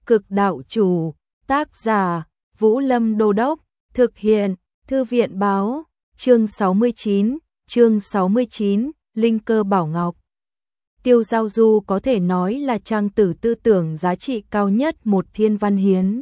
Cực đạo chủ, tác giả, Vũ Lâm Đô Đốc, thực hiện, Thư viện báo, chương 69, Linh Cơ Bảo Ngọc. Tiêu Giao Du có thể nói là trang tử tư tưởng giá trị cao nhất một thiên văn hiến.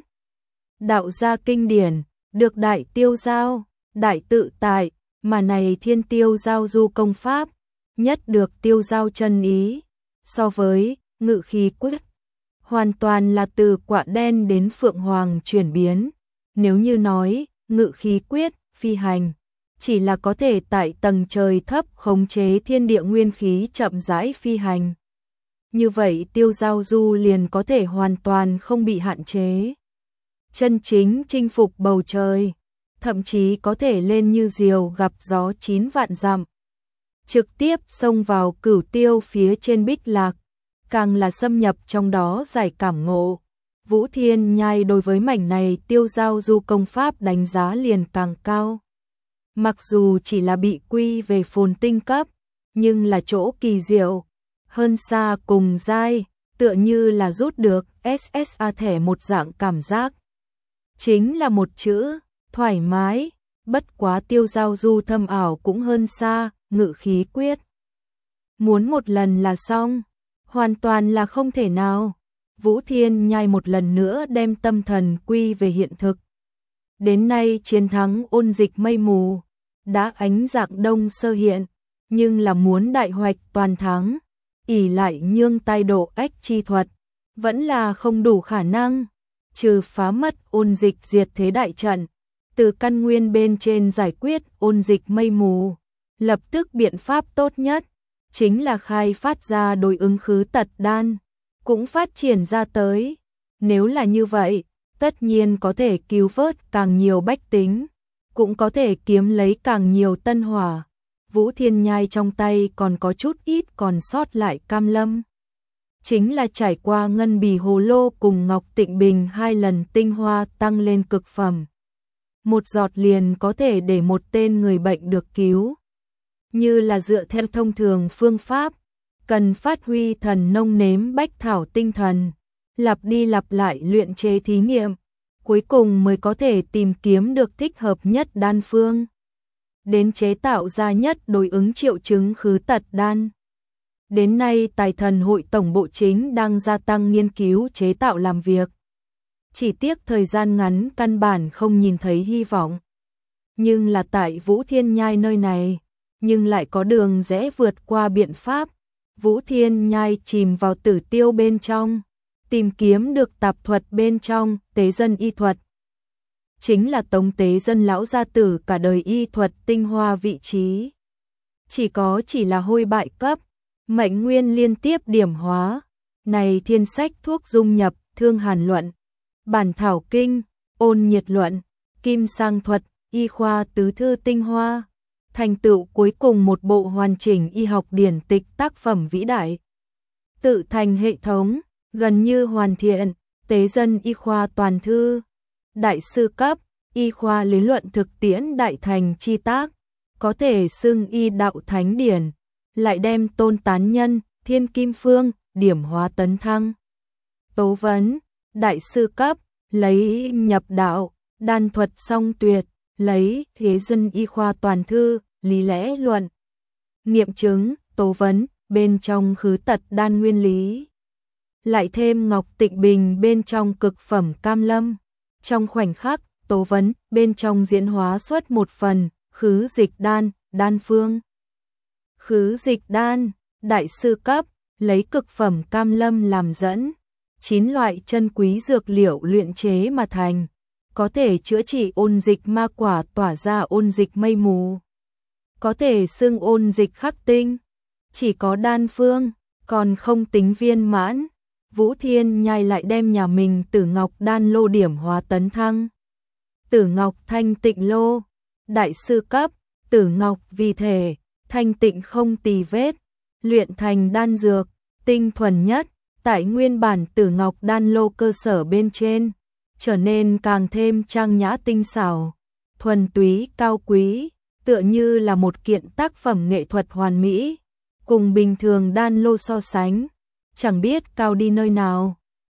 Đạo gia kinh điển, được đại tiêu giao, đại tự tại, mà này thiên tiêu giao du công pháp, nhất được tiêu giao chân ý, so với ngự khí quyết. Hoàn toàn là từ quạ đen đến phượng hoàng chuyển biến, nếu như nói, ngự khí quyết, phi hành, chỉ là có thể tại tầng trời thấp khống chế thiên địa nguyên khí chậm rãi phi hành. Như vậy tiêu giao du liền có thể hoàn toàn không bị hạn chế. Chân chính chinh phục bầu trời, thậm chí có thể lên như diều gặp gió 9 vạn dặm. Trực tiếp xông vào Cửu Tiêu phía trên Bích Lạc, càng là xâm nhập trong đó giải cảm ngộ. Vũ Thiên Nhai đối với mảnh này tiêu giao du công pháp đánh giá liền càng cao. Mặc dù chỉ là bị quy về phồn tinh cấp, nhưng là chỗ kỳ diệu, hơn xa cùng giai, tựa như là rút được SSA thẻ một dạng cảm giác. Chính là một chữ, thoải mái, bất quá tiêu giao du thâm ảo cũng hơn xa, ngự khí quyết. Muốn một lần là xong, hoàn toàn là không thể nào. Vũ Thiên Nhai một lần nữa đem tâm thần quy về hiện thực. Đến nay chiến thắng ôn dịch mây mù, đã ánh dạng đông sơ hiện, nhưng là muốn đại hoạch toàn thắng, ỷ lại nhương tay độ ách chi thuật, vẫn là không đủ khả năng, trừ phá mất ôn dịch diệt thế đại trận, từ căn nguyên bên trên giải quyết ôn dịch mây mù, lập tức biện pháp tốt nhất, chính là khai phát ra đối ứng khứ tật đan, cũng phát triển ra tới, nếu là như vậy, tất nhiên có thể cứu vớt càng nhiều bách tính, cũng có thể kiếm lấy càng nhiều tân hỏa. Vũ Thiên Nhai trong tay còn có chút ít còn sót lại cam lâm. Chính là trải qua ngân bì hồ lô cùng ngọc tịnh bình 2 lần tinh hoa tăng lên cực phẩm. Một giọt liền có thể để một tên người bệnh được cứu. Như là dựa theo thông thường phương pháp, cần phát huy thần nông nếm bách thảo tinh thần, lặp đi lặp lại luyện chế thí nghiệm, cuối cùng mới có thể tìm kiếm được thích hợp nhất đan phương. Đến chế tạo ra nhất đối ứng triệu chứng khứ tật đan. Đến nay Tài Thần Hội Tổng Bộ Chính đang gia tăng nghiên cứu chế tạo làm việc. Chỉ tiếc thời gian ngắn căn bản không nhìn thấy hy vọng. Nhưng là tại Vũ Thiên Nhai nơi này, nhưng lại có đường rẽ vượt qua biện pháp. Vũ Thiên Nhai chìm vào tử tiêu bên trong, tìm kiếm được tạp thuật bên trong, tế dân y thuật. Chính là Tống Tế Dân lão gia tử cả đời y thuật tinh hoa vị trí. Chỉ là hôi bại cấp, mệnh nguyên liên tiếp điểm hóa. Này thiên sách thuốc dung nhập, thương hàn luận, bản thảo kinh, ôn nhiệt luận, kim sang thuật, y khoa tứ thư tinh hoa. Thành tựu cuối cùng một bộ hoàn chỉnh y học điển tịch tác phẩm vĩ đại. Tự thành hệ thống, gần như hoàn thiện, tế dân y khoa toàn thư. Đại sư cấp, y khoa lý luận thực tiễn đại thành chi tác, có thể xưng y đạo thánh điển, lại đem Tôn Tán Nhân, Thiên Kim Phương, điểm hóa tấn thăng. Tố vấn, đại sư cấp, lấy nhập đạo, đan thuật song tuyệt, lấy thế dân y khoa toàn thư, lý lẽ luận, nghiệm chứng, tố vấn, bên trong khứ tật đan nguyên lý. Lại thêm ngọc tịnh bình bên trong cực phẩm cam lâm. Trong khoảnh khắc, tố vấn, bên trong diễn hóa xuất một phần, khứ dịch đan, đan phương. Khứ dịch đan, đại sư cấp, lấy cực phẩm cam lâm làm dẫn. 9 loại chân quý dược liệu luyện chế mà thành, có thể chữa trị ôn dịch ma quả tỏa ra ôn dịch mây mù. Có thể xưng ôn dịch khắc tinh, chỉ có đan phương, còn không tính viên mãn. Vũ Thiên Nhai lại đem nhà mình Tử Ngọc đan lô điểm hóa tấn thăng. Tử Ngọc thanh tịnh lô, đại sư cấp, Tử Ngọc vì thể, thanh tịnh không tì vết, luyện thành đan dược, tinh thuần nhất, tại nguyên bản Tử Ngọc đan lô cơ sở bên trên, trở nên càng thêm trang nhã tinh xảo, thuần túy cao quý, tựa như là một kiện tác phẩm nghệ thuật hoàn mỹ, cùng bình thường đan lô so sánh, chẳng biết cao đi nơi nào.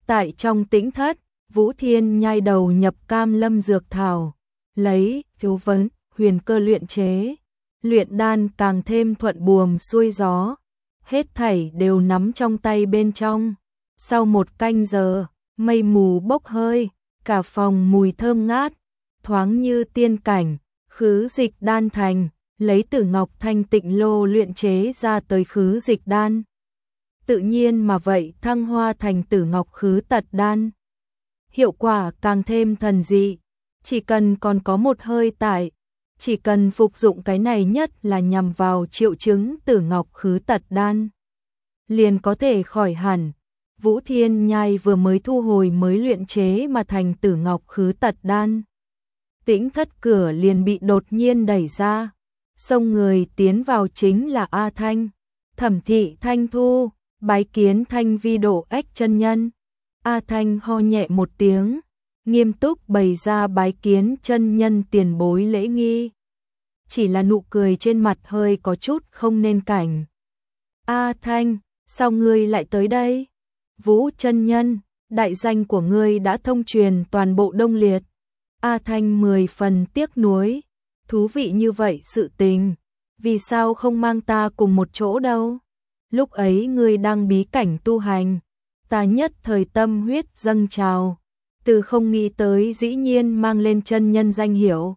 Tại trong tĩnh thất, Vũ Thiên nhai đầu nhập cam lâm dược thảo, lấy phiếu vấn, huyền cơ luyện chế. Luyện đan càng thêm thuận buồm xuôi gió, hết thảy đều nắm trong tay bên trong. Sau 1 canh giờ, mây mù bốc hơi, cả phòng mùi thơm ngát, thoáng như tiên cảnh, khứ dịch đan thành, lấy Tử Ngọc Thanh Tịnh Lô luyện chế ra tới khứ dịch đan. Tự nhiên mà vậy thăng hoa thành Tử Ngọc khứ tật đan. Hiệu quả càng thêm thần dị, chỉ cần còn có một hơi tại, chỉ cần phục dụng cái này nhất là nhằm vào triệu chứng Tử Ngọc khứ tật đan, liền có thể khỏi hẳn. Vũ Thiên nhai vừa mới thu hồi mới luyện chế mà thành Tử Ngọc khứ tật đan. Tĩnh thất cửa liền bị đột nhiên đẩy ra, xông người tiến vào chính là A Thanh. Thẩm thị Thanh Thu, bái kiến Thanh Vi Độ Ách chân nhân. A Thanh ho nhẹ một tiếng, nghiêm túc bày ra bái kiến chân nhân tiền bối lễ nghi. Chỉ là nụ cười trên mặt hơi có chút không nên cảnh. A Thanh, sao ngươi lại tới đây? Vũ chân nhân, đại danh của ngươi đã thông truyền toàn bộ Đông Liệt. A Thanh 10 phần tiếc nuối, thú vị như vậy sự tình, vì sao không mang ta cùng một chỗ đâu? Lúc ấy ngươi đang bí cảnh tu hành, ta nhất thời tâm huyết dâng trào, từ không nghĩ tới dĩ nhiên mang lên chân nhân danh hiệu.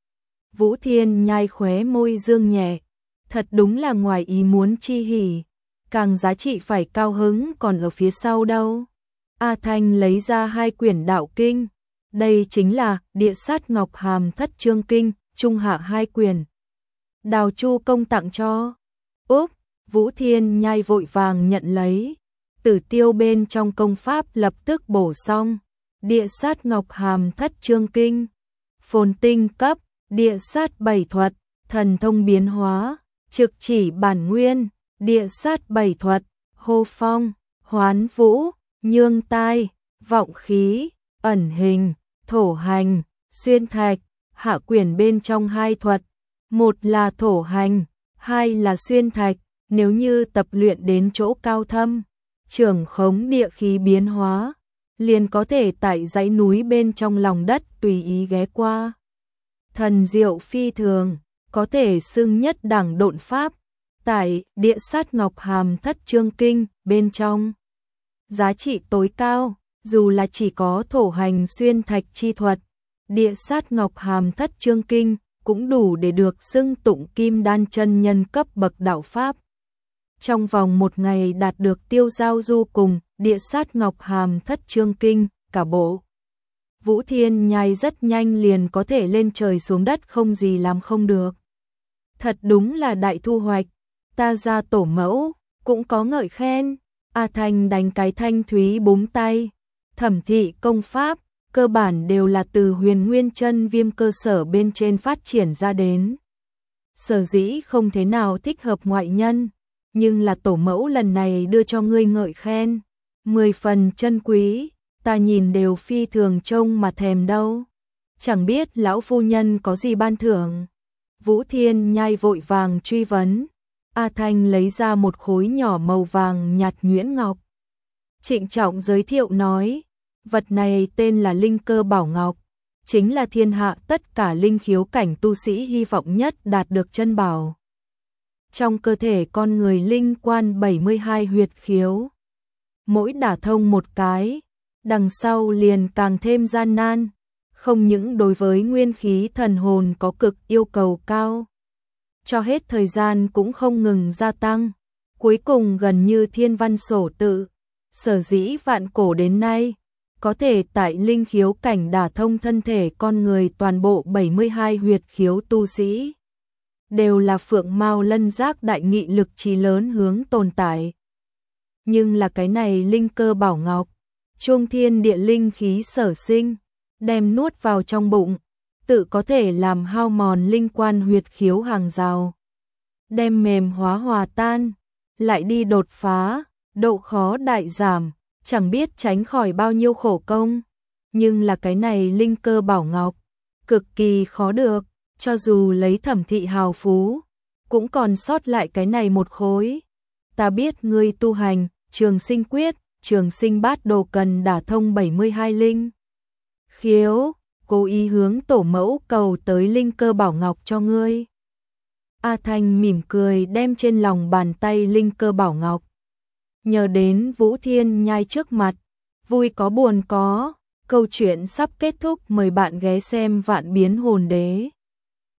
Vũ Thiên nhai khóe môi dương nhẹ, thật đúng là ngoài ý muốn chi hỉ, càng giá trị phải cao hứng còn ở phía sau đâu. A Thanh lấy ra 2 quyển đạo kinh, đây chính là Địa Sát Ngọc Hàm Thất Chương Kinh, trung hạ 2 quyển. Đào Chu công tặng cho. Úp, Vũ Thiên nhai vội vàng nhận lấy. Tử tiêu bên trong công pháp lập tức bổ xong. Địa Sát Ngọc Hàm Thất Chương Kinh, phồn tinh cấp, địa sát 7 thuật, thần thông biến hóa, trực chỉ bản nguyên, địa sát 7 thuật, hô phong, hoán vũ, nhương tai, vọng khí, ẩn hình, thổ hành, xuyên thạch. Hạ quyển bên trong 2 thuật, một là thổ hành, 2 là xuyên thạch. Nếu như tập luyện đến chỗ cao thâm, trưởng khống địa khí biến hóa, liền có thể tại dãy núi bên trong lòng đất tùy ý ghé qua. Thần diệu phi thường, có thể xưng nhất đẳng độn pháp. Tại Địa Sát Ngọc Hàm Thất Chương Kinh bên trong, giá trị tối cao, dù là chỉ có thổ hành xuyên thạch chi thuật, Địa Sát Ngọc Hàm Thất Chương Kinh cũng đủ để được xưng tụng kim đan chân nhân cấp bậc đạo pháp. Trong vòng 1 ngày đạt được tiêu giao du cùng Địa Sát Ngọc Hàm Thất Chương Kinh, cả bộ. Vũ Thiên nhai rất nhanh liền có thể lên trời xuống đất không gì làm không được. Thật đúng là đại thu hoạch, ta ra tổ mẫu, cũng có ngợi khen. A Thanh đánh cái thanh thúy búng tay. Thẩm thị công pháp, cơ bản đều là từ Huyền Nguyên Chân Viêm cơ sở bên trên phát triển ra đến. Sở dĩ không thế nào thích hợp ngoại nhân, nhưng là tổ mẫu lần này đưa cho ngươi ngợi khen, 10 phần chân quý, ta nhìn đều phi thường trông mà thèm đâu. Chẳng biết lão phu nhân có gì ban thưởng. Vũ Thiên nhai vội vàng truy vấn. A Thanh lấy ra một khối nhỏ màu vàng nhạt nhuyễn ngọc. Trịnh trọng giới thiệu nói, vật này tên là Linh Cơ Bảo Ngọc, chính là thiên hạ tất cả linh khiếu cảnh tu sĩ hy vọng nhất đạt được chân bảo. Trong cơ thể con người linh quan 72 huyệt khiếu, mỗi đả thông một cái, đằng sau liền càng thêm gian nan, không những đối với nguyên khí thần hồn có cực yêu cầu cao, cho hết thời gian cũng không ngừng gia tăng, cuối cùng gần như thiên văn sổ tự. Sở dĩ vạn cổ đến nay, có thể tại linh khiếu cảnh đả thông thân thể con người toàn bộ 72 huyệt khiếu tu sĩ, đều là phượng mao lân giác đại nghị lực trí lớn hướng tồn tại. Nhưng là cái này Linh Cơ Bảo Ngọc, chuông thiên địa linh khí sở sinh, đem nuốt vào trong bụng, tự có thể làm hao mòn linh quan huyệt khiếu hàng rào, đem mềm hóa hòa tan, lại đi đột phá, độ khó đại giảm, chẳng biết tránh khỏi bao nhiêu khổ công. Nhưng là cái này Linh Cơ Bảo Ngọc, cực kỳ khó được, cho dù lấy Thẩm thị hào phú, cũng còn sót lại cái này một khối. Ta biết ngươi tu hành, Trường Sinh Quyết, trường sinh bát đồ cần đả thông 72 linh khiếu, cố ý hướng tổ mẫu cầu tới linh cơ bảo ngọc cho ngươi. A Thanh mỉm cười đem trên lòng bàn tay linh cơ bảo ngọc. Nhờ đến Vũ Thiên Nhai trước mặt, vui có buồn có, câu chuyện sắp kết thúc, mời bạn ghé xem Vạn Biến Hồn Đế.